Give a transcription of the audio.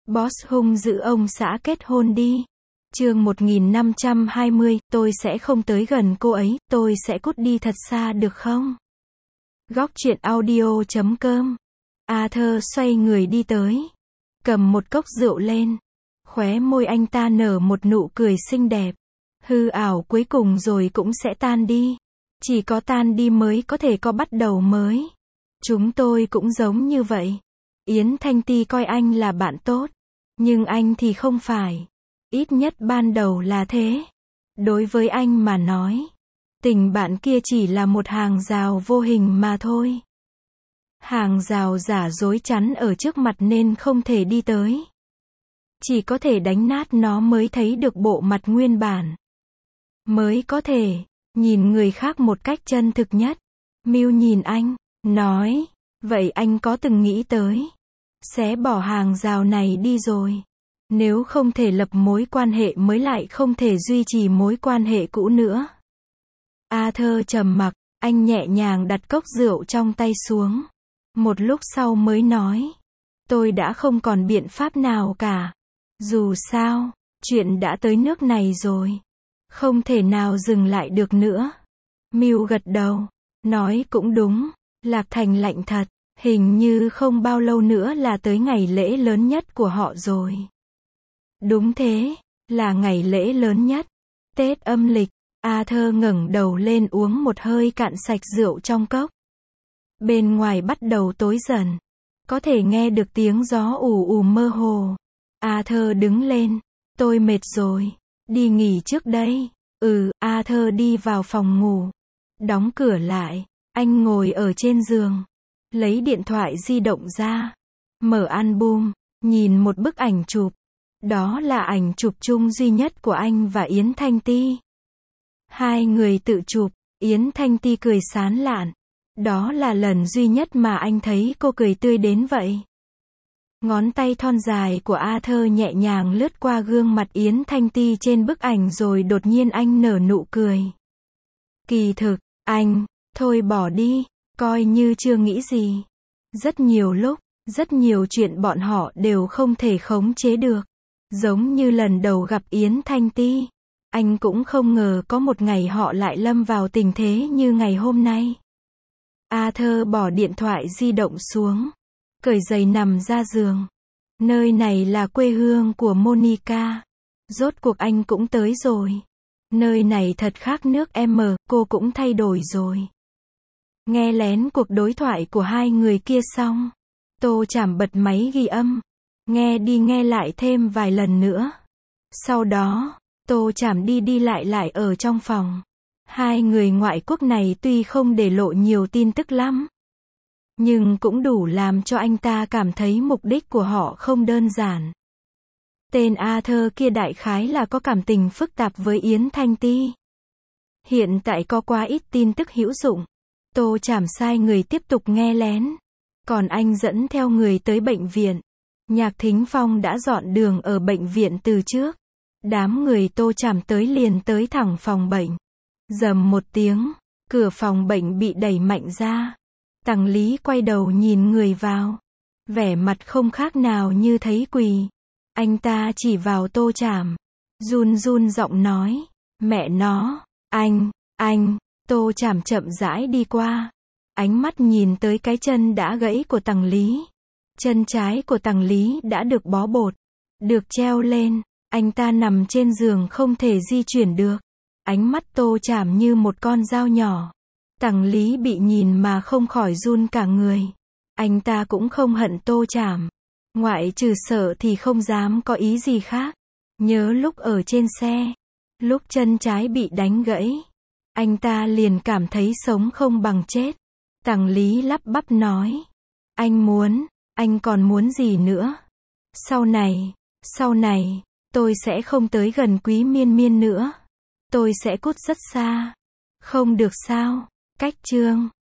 Boss hung dữ ông xã kết hôn đi. Chương 1520, tôi sẽ không tới gần cô ấy, tôi sẽ cút đi thật xa được không? Góc truyện audio.com. Arthur xoay người đi tới, cầm một cốc rượu lên. Khóe môi anh ta nở một nụ cười xinh đẹp. Hư ảo cuối cùng rồi cũng sẽ tan đi. Chỉ có tan đi mới có thể có bắt đầu mới. Chúng tôi cũng giống như vậy. Yến Thanh Ti coi anh là bạn tốt. Nhưng anh thì không phải. Ít nhất ban đầu là thế. Đối với anh mà nói, tình bạn kia chỉ là một hàng rào vô hình mà thôi. Hàng rào giả dối chắn ở trước mặt nên không thể đi tới. Chỉ có thể đánh nát nó mới thấy được bộ mặt nguyên bản. Mới có thể nhìn người khác một cách chân thực nhất. Mưu nhìn anh, nói, vậy anh có từng nghĩ tới sẽ bỏ hàng rào này đi rồi? Nếu không thể lập mối quan hệ mới lại không thể duy trì mối quan hệ cũ nữa. Arthur trầm mặc, anh nhẹ nhàng đặt cốc rượu trong tay xuống. Một lúc sau mới nói, tôi đã không còn biện pháp nào cả. Dù sao, chuyện đã tới nước này rồi. Không thể nào dừng lại được nữa. Mưu gật đầu, nói cũng đúng. Lạc Thành lạnh thật, hình như không bao lâu nữa là tới ngày lễ lớn nhất của họ rồi. Đúng thế, là ngày lễ lớn nhất. Tết âm lịch. Arthur ngẩng đầu lên uống một hơi cạn sạch rượu trong cốc. Bên ngoài bắt đầu tối dần. Có thể nghe được tiếng gió ù ù mơ hồ. Arthur đứng lên. Tôi mệt rồi. Đi nghỉ trước đây. Arthur đi vào phòng ngủ. Đóng cửa lại. Anh ngồi ở trên giường. Lấy điện thoại di động ra. Mở album. Nhìn một bức ảnh chụp. Đó là ảnh chụp chung duy nhất của anh và Yến Thanh Ti. Hai người tự chụp. Yến Thanh Ti cười sán lạn. Đó là lần duy nhất mà anh thấy cô cười tươi đến vậy. Ngón tay thon dài của Arthur nhẹ nhàng lướt qua gương mặt Yến Thanh Ti trên bức ảnh rồi đột nhiên anh nở nụ cười. Kỳ thực, anh, thôi bỏ đi, coi như chưa nghĩ gì. Rất nhiều lúc, rất nhiều chuyện bọn họ đều không thể khống chế được. Giống như lần đầu gặp Yến Thanh Ti. Anh cũng không ngờ có một ngày họ lại lâm vào tình thế như ngày hôm nay. Arthur bỏ điện thoại di động xuống. Cởi giày nằm ra giường. Nơi này là quê hương của Monica. Rốt cuộc anh cũng tới rồi. Nơi này thật khác nước em, cô cũng thay đổi rồi. Nghe lén cuộc đối thoại của hai người kia xong. Tô Chảm bật máy ghi âm. Nghe đi nghe lại thêm vài lần nữa. Sau đó, Tô Chảm đi lại ở trong phòng. Hai người ngoại quốc này tuy không để lộ nhiều tin tức lắm, nhưng cũng đủ làm cho anh ta cảm thấy mục đích của họ không đơn giản. Tên Arthur kia đại khái là có cảm tình phức tạp với Yến Thanh Ti. Hiện tại có quá ít tin tức hữu dụng. Tô Chảm sai người tiếp tục nghe lén. Còn anh dẫn theo người tới bệnh viện. Nhạc Thính Phong đã dọn đường ở bệnh viện từ trước. Đám người Tô Chảm tới liền tới thẳng phòng bệnh. Rầm một tiếng, cửa phòng bệnh bị đẩy mạnh ra. Tằng Lý quay đầu nhìn người vào. Vẻ mặt không khác nào như thấy quỷ. Anh ta chỉ vào Tô Chảm. Run run giọng nói. Mẹ nó, anh, Tô Chảm chậm rãi đi qua. Ánh mắt nhìn tới cái chân đã gãy của Tằng Lý. Chân trái của Tằng Lý đã được bó bột. Được treo lên. Anh ta nằm trên giường không thể di chuyển được. Ánh mắt Tô Chảm như một con dao nhỏ. Tằng Lý bị nhìn mà không khỏi run cả người. Anh ta cũng không hận Tô Chảm. Ngoại trừ sợ thì không dám có ý gì khác. Nhớ lúc ở trên xe. Lúc chân trái bị đánh gãy. Anh ta liền cảm thấy sống không bằng chết. Tằng Lý lắp bắp nói. Anh còn muốn gì nữa? Sau này, tôi sẽ không tới gần Quý Miên Miên nữa. Tôi sẽ cút rất xa. Không được sao? Cách chương